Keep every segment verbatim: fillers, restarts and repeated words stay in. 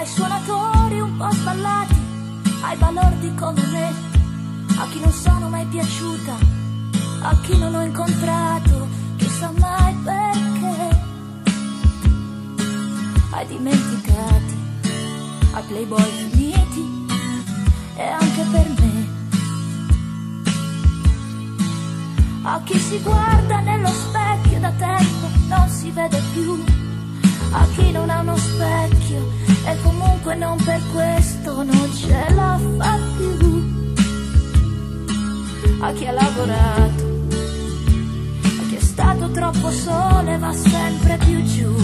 ai suonatori un po' sballati, ai balordi come me, a chi non sono mai piaciuta, a chi non ho incontrato, chissà mai perché, ai dimenticati, ai playboy finiti e anche per me, a chi si guarda nello specchio da tempo non si vede più, a chi non ha uno specchio e comunque non per questo non ce la fa più, a chi ha lavorato, a chi è stato troppo solo e va sempre più giù.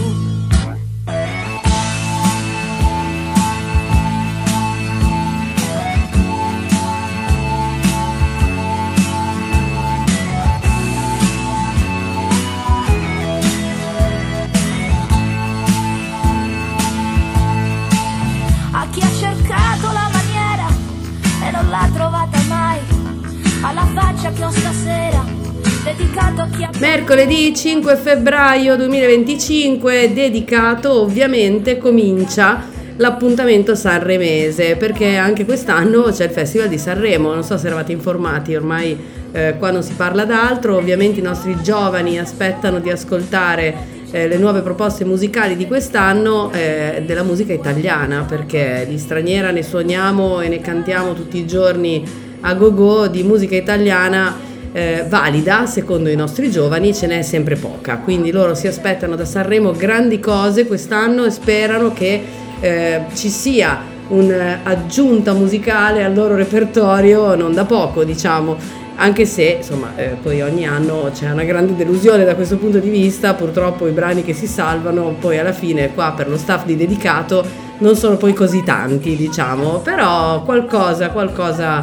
Non l'ha trovata mai, alla faccia che ho stasera, dedicato a chi ha... Mercoledì cinque febbraio duemilaventicinque, dedicato ovviamente, comincia l'appuntamento sanremese, perché anche quest'anno c'è il Festival di Sanremo. Non so se eravate informati, ormai eh, qua non si parla d'altro. Ovviamente i nostri giovani aspettano di ascoltare Eh, le nuove proposte musicali di quest'anno eh, della musica italiana, perché di straniera ne suoniamo e ne cantiamo tutti i giorni a go-go, di musica italiana eh, valida secondo i nostri giovani ce n'è sempre poca, quindi loro si aspettano da Sanremo grandi cose quest'anno e sperano che eh, ci sia un'aggiunta musicale al loro repertorio non da poco, diciamo. Anche se, insomma, eh, poi ogni anno c'è una grande delusione da questo punto di vista, purtroppo i brani che si salvano poi alla fine qua per lo staff di dedicato non sono poi così tanti, diciamo, però qualcosa, qualcosa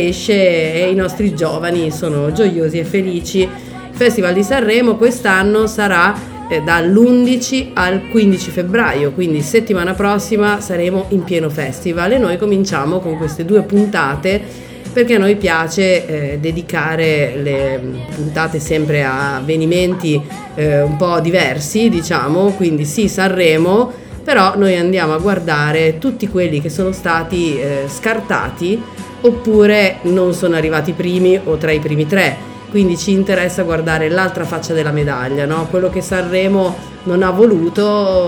esce e i nostri giovani sono gioiosi e felici. Il Festival di Sanremo quest'anno sarà eh, dall'undici al quindici febbraio, quindi settimana prossima saremo in pieno festival e noi cominciamo con queste due puntate perché a noi piace eh, dedicare le puntate sempre a avvenimenti eh, un po' diversi, diciamo, quindi sì Sanremo, però noi andiamo a guardare tutti quelli che sono stati eh, scartati oppure non sono arrivati primi o tra i primi tre, quindi ci interessa guardare l'altra faccia della medaglia, no? Quello che Sanremo non ha voluto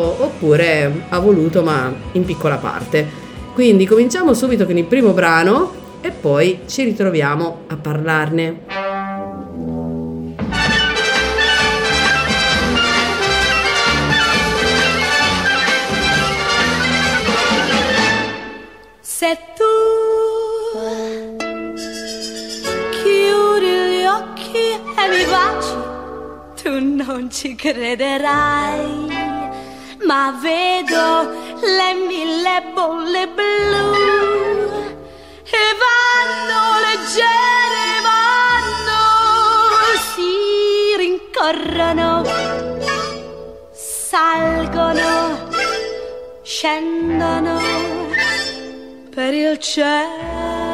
oppure ha voluto ma in piccola parte. Quindi cominciamo subito con il primo brano e poi ci ritroviamo a parlarne. Se tu chiudi gli occhi e mi baci, tu non ci crederai, ma vedo le mille bolle blu e vanno leggere, vanno, si rincorrono, salgono, scendono per il cielo.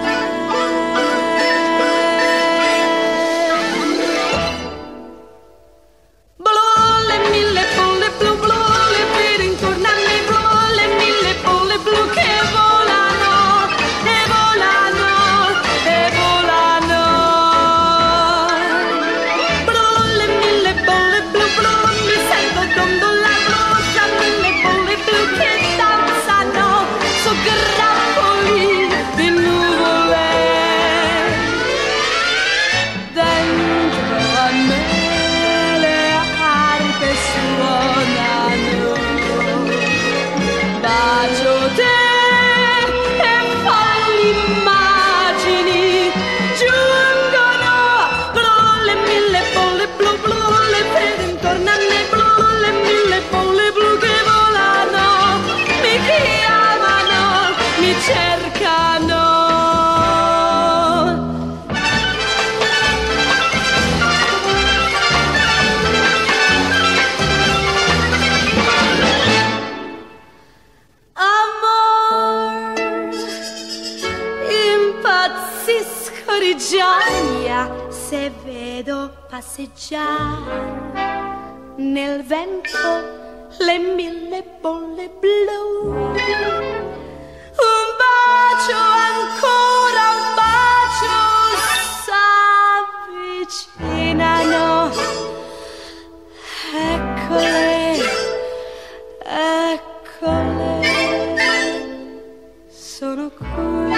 Se vedo passeggiare nel vento le mille bolle blu. Un bacio ancora, un bacio s'avvicinano. Eccole, eccole, sono qui.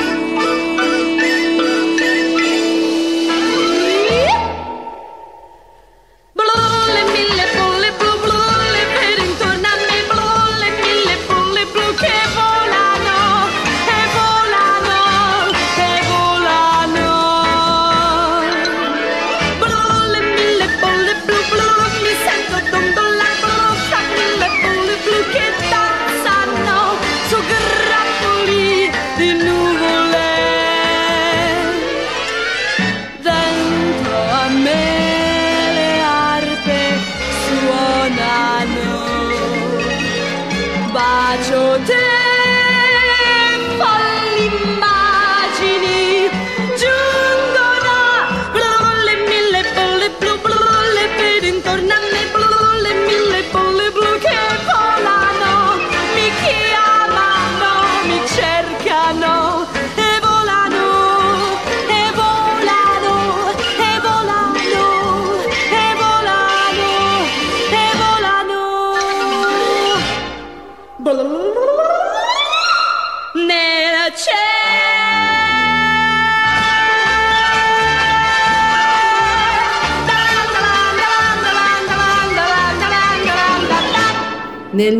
Nel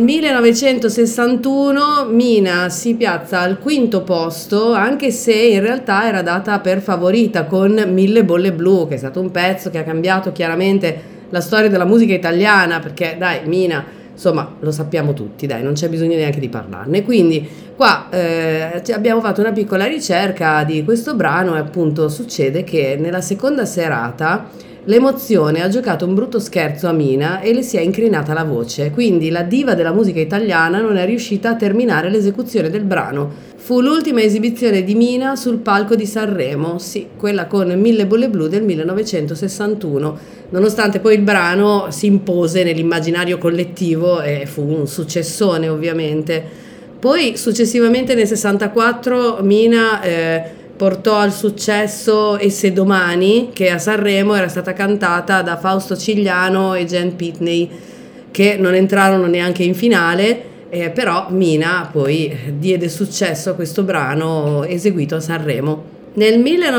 millenovecentosessantuno Mina si piazza al quinto posto, anche se in realtà era data per favorita con Mille bolle blu, che è stato un pezzo che ha cambiato chiaramente la storia della musica italiana, perché dai, Mina, insomma, lo sappiamo tutti, dai, non c'è bisogno neanche di parlarne. Quindi qua eh, abbiamo fatto una piccola ricerca di questo brano e appunto succede che nella seconda serata l'emozione ha giocato un brutto scherzo a Mina e le si è incrinata la voce, quindi la diva della musica italiana non è riuscita a terminare l'esecuzione del brano. Fu l'ultima esibizione di Mina sul palco di Sanremo, sì, quella con Mille bolle blu del millenovecentosessantuno, nonostante poi il brano si impose nell'immaginario collettivo e fu un successone ovviamente. Poi successivamente nel sessantaquattro Mina eh, portò al successo E se domani, che a Sanremo era stata cantata da Fausto Cigliano e Jen Pitney, che non entrarono neanche in finale, eh, però Mina poi diede successo a questo brano eseguito a Sanremo. Nel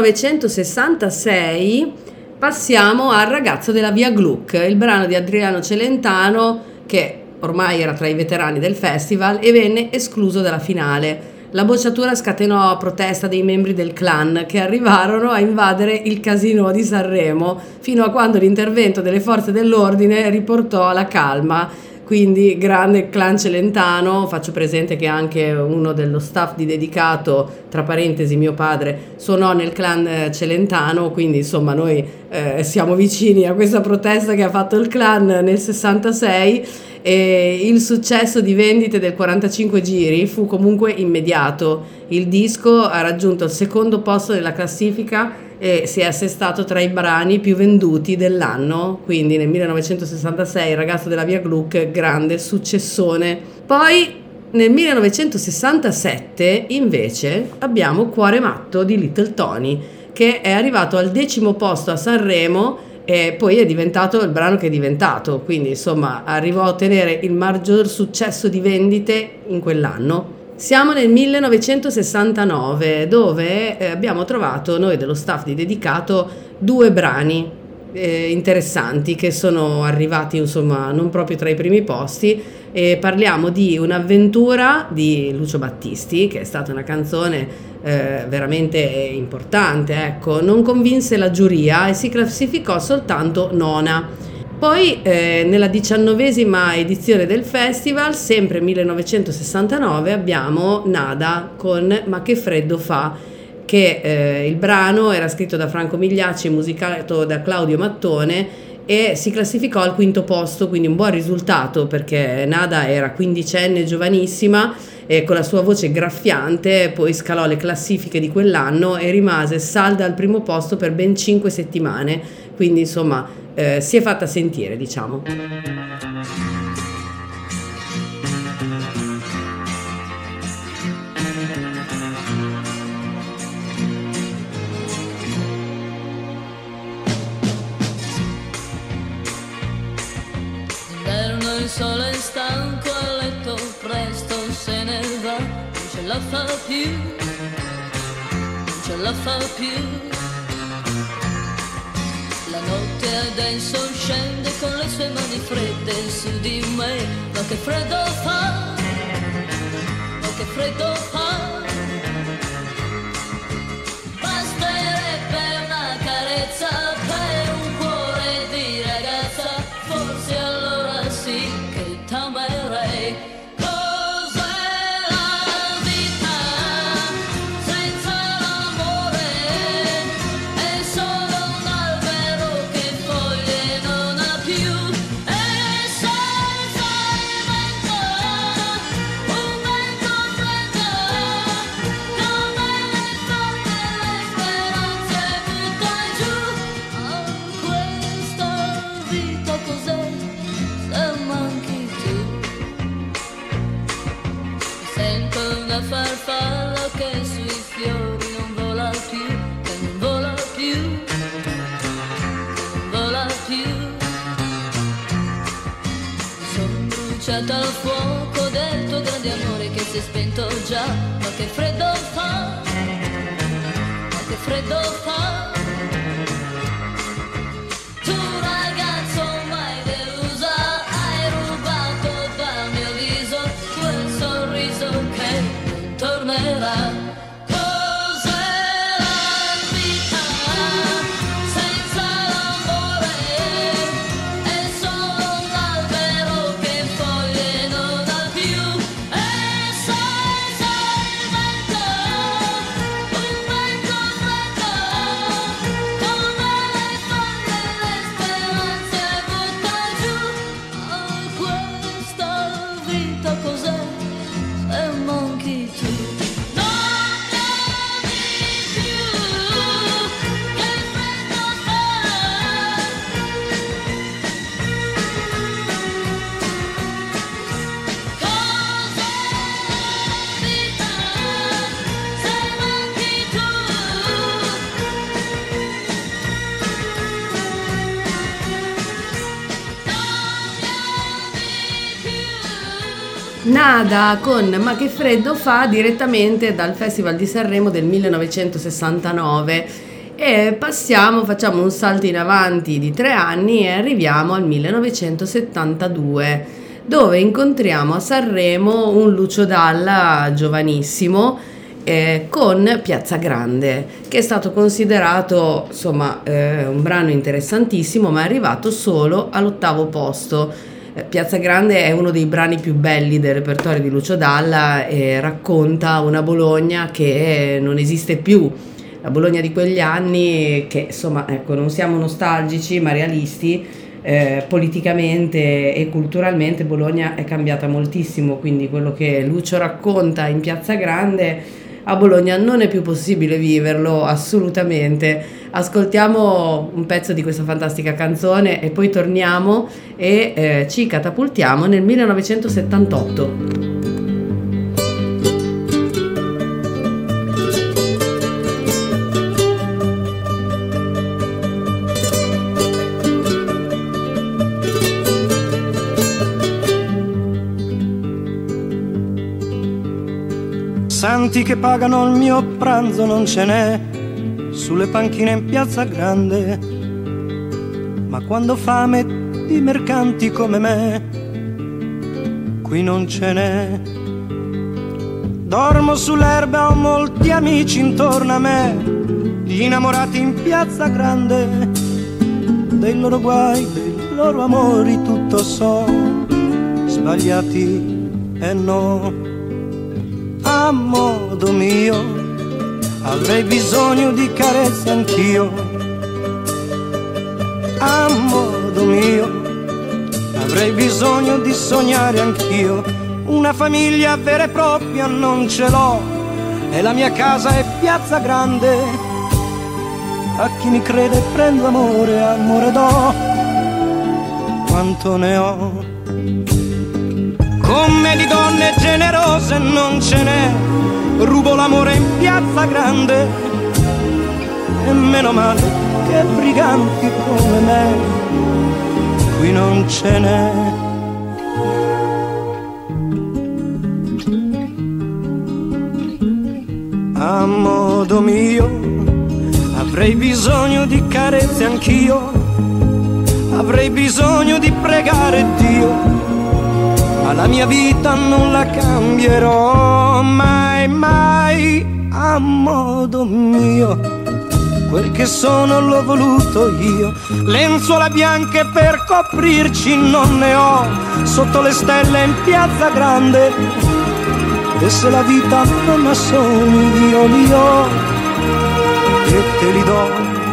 millenovecentosessantasei passiamo al Ragazzo della via Gluck, il brano di Adriano Celentano che ormai era tra i veterani del festival e venne escluso dalla finale. La bocciatura scatenò protesta dei membri del clan che arrivarono a invadere il casino di Sanremo fino a quando l'intervento delle forze dell'ordine riportò la calma. Quindi grande clan Celentano, faccio presente che anche uno dello staff di Dedicato, tra parentesi mio padre, suonò nel clan Celentano, quindi insomma noi eh, siamo vicini a questa protesta che ha fatto il clan nel sessantasei. E il successo di vendite del quarantacinque giri fu comunque immediato. Il disco ha raggiunto il secondo posto della classifica e si è assestato tra i brani più venduti dell'anno, quindi nel millenovecentosessantasei il Ragazzo della via Gluck, grande successone. Poi nel millenovecentosessantasette invece abbiamo Cuore matto di Little Tony, che è arrivato al decimo posto a Sanremo e poi è diventato il brano che è diventato, quindi insomma arrivò a ottenere il maggior successo di vendite in quell'anno. Siamo nel millenovecentosessantanove, dove eh, abbiamo trovato noi dello staff di Dedicato due brani eh, interessanti che sono arrivati insomma non proprio tra i primi posti, e parliamo di Un'avventura di Lucio Battisti, che è stata una canzone Eh, veramente importante, ecco. Non convinse la giuria e si classificò soltanto nona. Poi eh, nella diciannovesima edizione del festival, sempre millenovecentosessantanove, abbiamo Nada con Ma che freddo fa, che eh, il brano era scritto da Franco Migliacci e musicato da Claudio Mattone e si classificò al quinto posto, quindi un buon risultato perché Nada era quindicenne, giovanissima, e con la sua voce graffiante poi scalò le classifiche di quell'anno e rimase salda al primo posto per ben cinque settimane, quindi insomma eh, si è fatta sentire, diciamo. stanco a letto, presto se ne va, non ce la fa più, non ce la fa più. La notte adesso scende con le sue mani fredde su di me, ma che freddo fa, ma che freddo fa. Basterebbe una carezza per un cuore di ragazza, forse allora sì che t'amerei. Farfalla che sui fiori non vola più, che non vola più, che non vola più. Mi sono bruciata al fuoco del tuo grande amore che si è spento già, ma che freddo fa, ma che freddo fa. Tu ragazzo mai delusa, hai rubato dal mio viso quel sorriso che tornerà. Cos'è la vita senza l'amore? È solo un albero che foglie non ha più, e senza il vento, un vento freddo, come le foglie le speranze butta giù. Oh, questa vita cos'è se manchi tu? Nada con Ma che freddo fa, direttamente dal Festival di Sanremo del millenovecentosessantanove, e passiamo, facciamo un salto in avanti di tre anni e arriviamo al millenovecentosettantadue, dove incontriamo a Sanremo un Lucio Dalla giovanissimo eh, con Piazza Grande, che è stato considerato insomma eh, un brano interessantissimo, ma è arrivato solo all'ottavo posto. Piazza Grande è uno dei brani più belli del repertorio di Lucio Dalla e racconta una Bologna che non esiste più, la Bologna di quegli anni che insomma ecco, non siamo nostalgici ma realisti, eh, politicamente e culturalmente Bologna è cambiata moltissimo, quindi quello che Lucio racconta in Piazza Grande a Bologna non è più possibile viverlo assolutamente. Ascoltiamo un pezzo di questa fantastica canzone e poi torniamo e eh, ci catapultiamo nel millenovecentosettantotto. Santi che pagano il mio pranzo non ce n'è sulle panchine in Piazza Grande, ma quando fame di mercanti come me qui non ce n'è. Dormo sull'erba, ho molti amici intorno a me, gli innamorati in Piazza Grande, dei loro guai, dei loro amori tutto so, sbagliati e no. A modo mio avrei bisogno di carezze anch'io, a modo mio avrei bisogno di sognare anch'io. Una famiglia vera e propria non ce l'ho e la mia casa è Piazza Grande. A chi mi crede prendo amore, amore do, quanto ne ho. Come di donne generose non ce n'è, rubo l'amore in Piazza Grande, e meno male che briganti come me qui non ce n'è. a modo mio. Avrei bisogno di carezze anch'io, avrei bisogno di pregare Dio, ma la mia vita non la cambierò mai, mai a modo mio. Quel che sono l'ho voluto io, lenzuola bianche per coprirci non ne ho, sotto le stelle in piazza grande, e se la vita non ha sogni io li ho e te li do.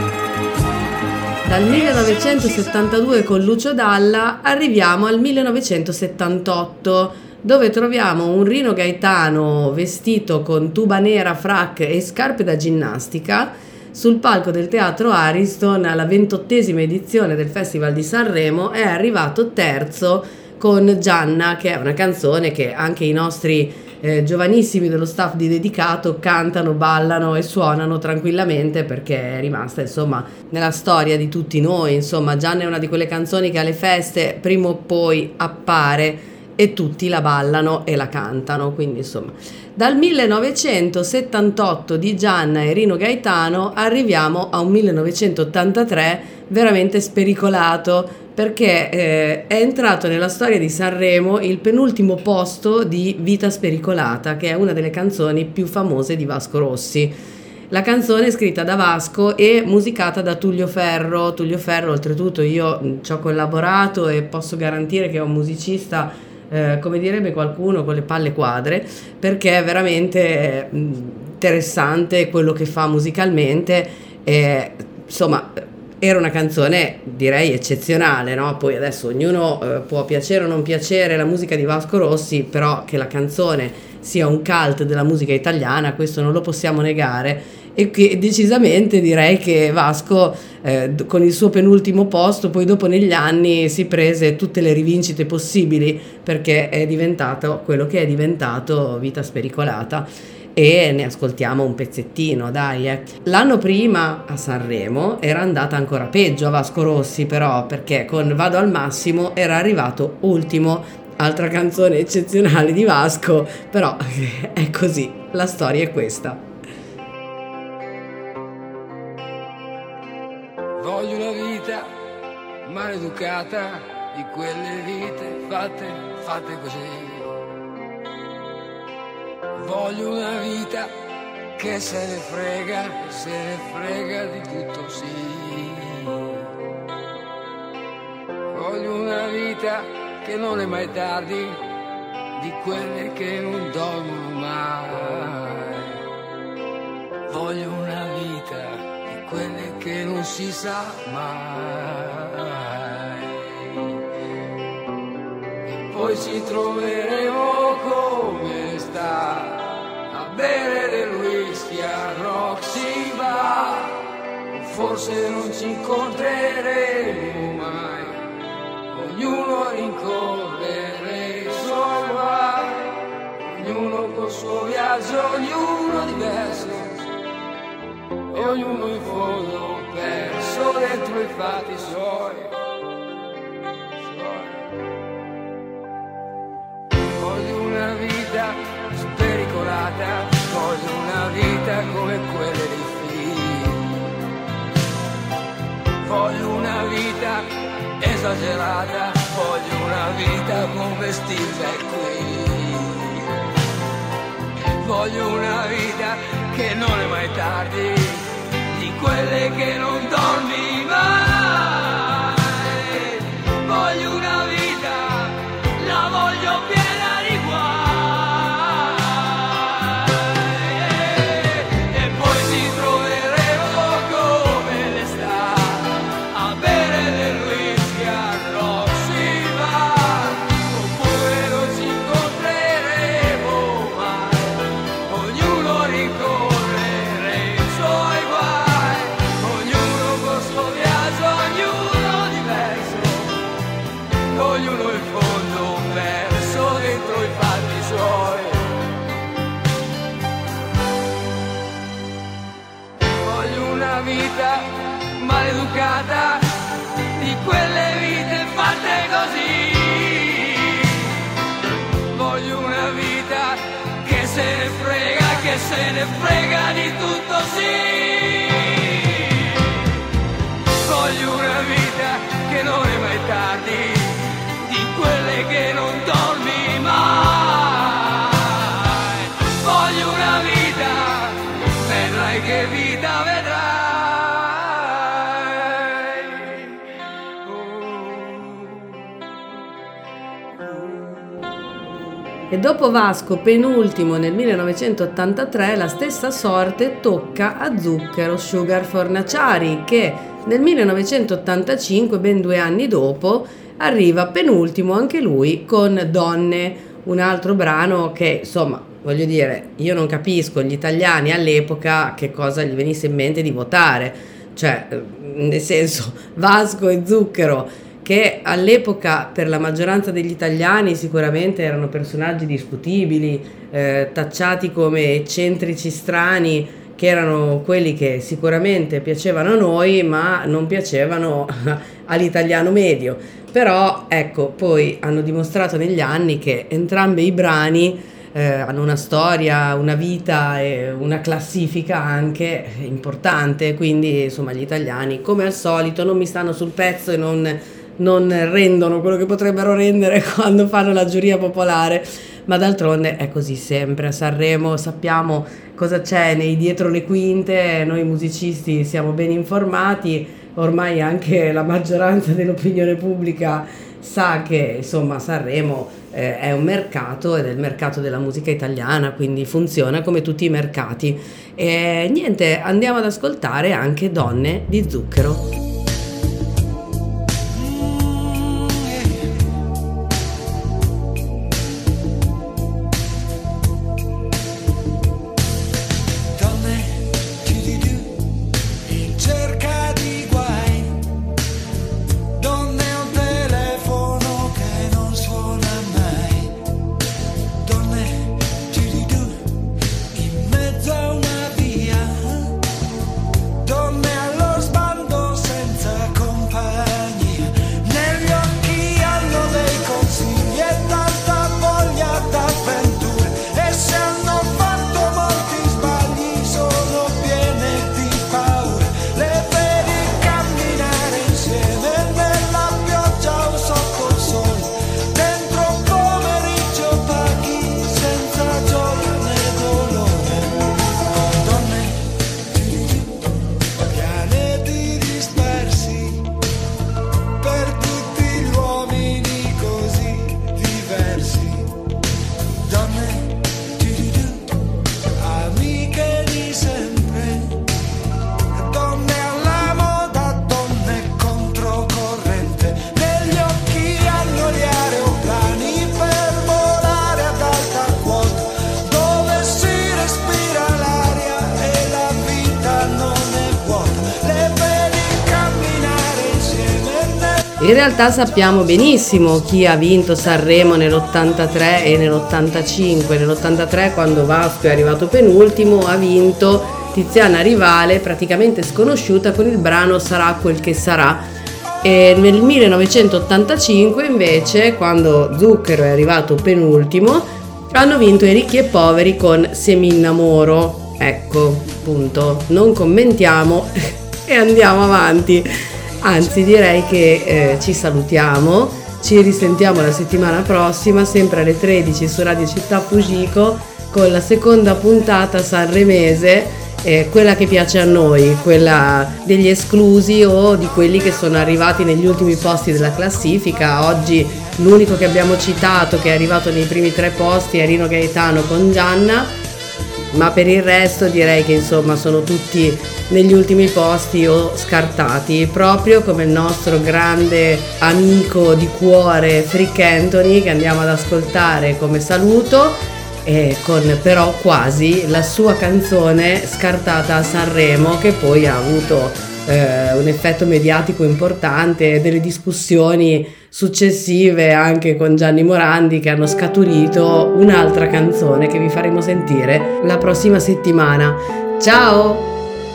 Dal millenovecentosettantadue con Lucio Dalla arriviamo al millenovecentosettantotto, dove troviamo un Rino Gaetano vestito con tuba nera, frac e scarpe da ginnastica sul palco del Teatro Ariston alla ventottesima edizione del Festival di Sanremo. È arrivato terzo con Gianna, che è una canzone che anche i nostri eh, giovanissimi dello staff di Dedicato cantano, ballano e suonano tranquillamente, perché è rimasta insomma nella storia di tutti noi. Insomma, Gianna è una di quelle canzoni che alle feste prima o poi appare e tutti la ballano e la cantano, quindi insomma dal millenovecentosettantotto di Gianna e Rino Gaetano arriviamo a un millenovecentottantatré veramente spericolato, perché eh, è entrato nella storia di Sanremo il penultimo posto di Vita spericolata, che è una delle canzoni più famose di Vasco Rossi. La canzone è scritta da Vasco e musicata da Tullio Ferro. Tullio Ferro, oltretutto, io ci ho collaborato e posso garantire che è un musicista, Eh, come direbbe qualcuno, con le palle quadre, perché è veramente eh, interessante quello che fa musicalmente. Eh, insomma, era una canzone direi eccezionale, no? Poi adesso ognuno eh, può piacere o non piacere la musica di Vasco Rossi, però che la canzone sia un cult della musica italiana, questo non lo possiamo negare. E che decisamente direi che Vasco eh, con il suo penultimo posto poi dopo negli anni si prese tutte le rivincite possibili, perché è diventato quello che è diventato Vita spericolata. E ne ascoltiamo un pezzettino, dai. Eh. L'anno prima a Sanremo era andata ancora peggio a Vasco Rossi, però, perché con Vado al massimo era arrivato ultimo, altra canzone eccezionale di Vasco, però è così, la storia è questa. Voglio una vita maleducata, di quelle vite fatte, fatte così. Voglio una vita che se ne frega, se ne frega di tutto, sì. Voglio una vita che non è mai tardi, di quelle che non dormono mai. Voglio una vita quelle che non si sa mai. E poi ci troveremo come sta a bere del whisky a Roxy Bar. Forse non ci incontreremo mai, ognuno a rincorrere i suoi guai, ognuno col suo viaggio, ognuno diverso, e ognuno in fondo perso dentro i fatti suoi, suoi. Voglio una vita spericolata, voglio una vita come quelle dei film. Voglio una vita esagerata, voglio una vita come Steve Jack Queen. Voglio una vita che non è mai tardi, di quelle che non dormi mai. Voglio una vita, la voglio piena di guai. E poi ci troveremo come l'estate a bere del whisky a Roxy Bar. Oppure non ci incontreremo mai, ognuno rincorrere i suoi guai, ognuno col suo viaggio, ognuno diverso, ognuno in fondo perso dentro i fatti suoi. Voglio una vita maleducata, di quelle vite fatte così. Voglio una vita che se ne frega, che se ne ne frega di tutto, sì. Voglio una vita che non è mai tardi, di quelle che non dormi mai. Voglio una vita, vedrai che vita vedrai. E dopo Vasco, penultimo nel millenovecentottantatré, la stessa sorte tocca a Zucchero, Sugar Fornaciari, che nel millenovecentottantacinque, ben due anni dopo, arriva penultimo anche lui con Donne, un altro brano che, insomma, voglio dire, io non capisco gli italiani all'epoca che cosa gli venisse in mente di votare, cioè, nel senso, Vasco e Zucchero, che all'epoca per la maggioranza degli italiani sicuramente erano personaggi discutibili, eh, tacciati come eccentrici strani, che erano quelli che sicuramente piacevano a noi ma non piacevano all'italiano medio. Però ecco, poi hanno dimostrato negli anni che entrambi i brani eh, hanno una storia, una vita e una classifica anche importante, quindi insomma gli italiani come al solito non mi stanno sul pezzo e non... non rendono quello che potrebbero rendere quando fanno la giuria popolare, ma d'altronde è così sempre. A Sanremo sappiamo cosa c'è nei dietro le quinte, noi musicisti siamo ben informati, ormai anche la maggioranza dell'opinione pubblica sa che insomma Sanremo eh, è un mercato ed è il mercato della musica italiana, quindi funziona come tutti i mercati. E niente, andiamo ad ascoltare anche Donne di Zucchero. In realtà sappiamo benissimo chi ha vinto Sanremo nell'ottantatré e nell'ottantacinque. Nell'ottantatré, quando Vasco è arrivato penultimo, ha vinto Tiziana Rivale, praticamente sconosciuta, con il brano Sarà quel che sarà. E nel millenovecentottantacinque invece, quando Zucchero è arrivato penultimo, hanno vinto i Ricchi e Poveri con Se mi innamoro. Ecco, appunto, non commentiamo e andiamo avanti. Anzi, direi che eh, ci salutiamo, ci risentiamo la settimana prossima, sempre alle tredici su Radio Città Fugico, con la seconda puntata sanremese, eh, quella che piace a noi, quella degli esclusi o di quelli che sono arrivati negli ultimi posti della classifica. Oggi l'unico che abbiamo citato che è arrivato nei primi tre posti è Rino Gaetano con Gianna, ma per il resto direi che insomma sono tutti negli ultimi posti o scartati, proprio come il nostro grande amico di cuore Frick Anthony, che andiamo ad ascoltare come saluto, e con però quasi la sua canzone scartata a Sanremo, che poi ha avuto eh, un effetto mediatico importante, delle discussioni successive anche con Gianni Morandi che hanno scaturito un'altra canzone che vi faremo sentire la prossima settimana. Ciao!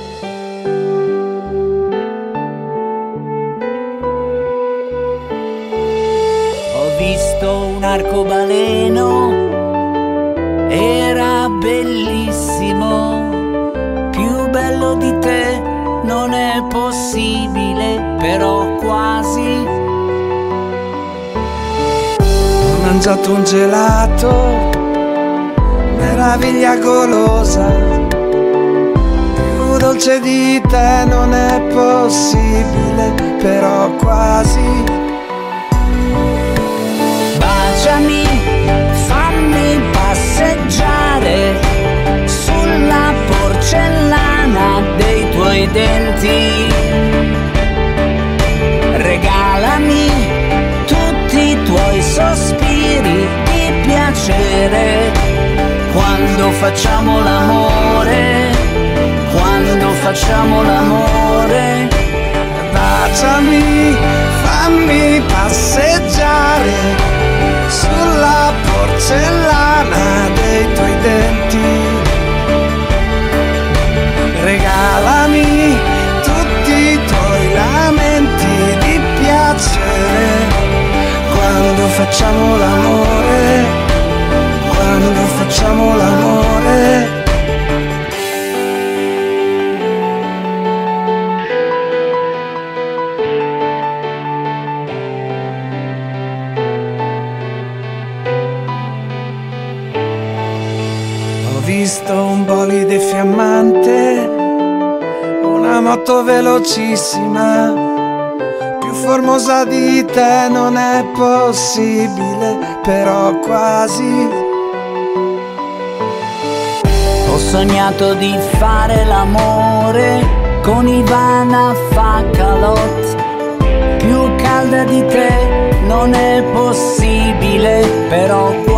Ho visto un arcobaleno, era bellissimo, mangiato un gelato, meraviglia golosa, più dolce di te non è possibile, però quasi. Baciami, fammi passeggiare sulla porcellana dei tuoi denti, regalami tutti i tuoi sospiri di piacere quando facciamo l'amore, quando facciamo l'amore. Baciami, fammi passeggiare sulla porcellana dei tuoi denti, regalami tutti i tuoi lamenti di piacere quando facciamo l'amore, quando facciamo l'amore. Ho visto un bolide fiammante, una moto velocissima, più formosa di te non è possibile, però quasi. Ho sognato di fare l'amore con Ivana Facalot, più calda di te non è possibile, però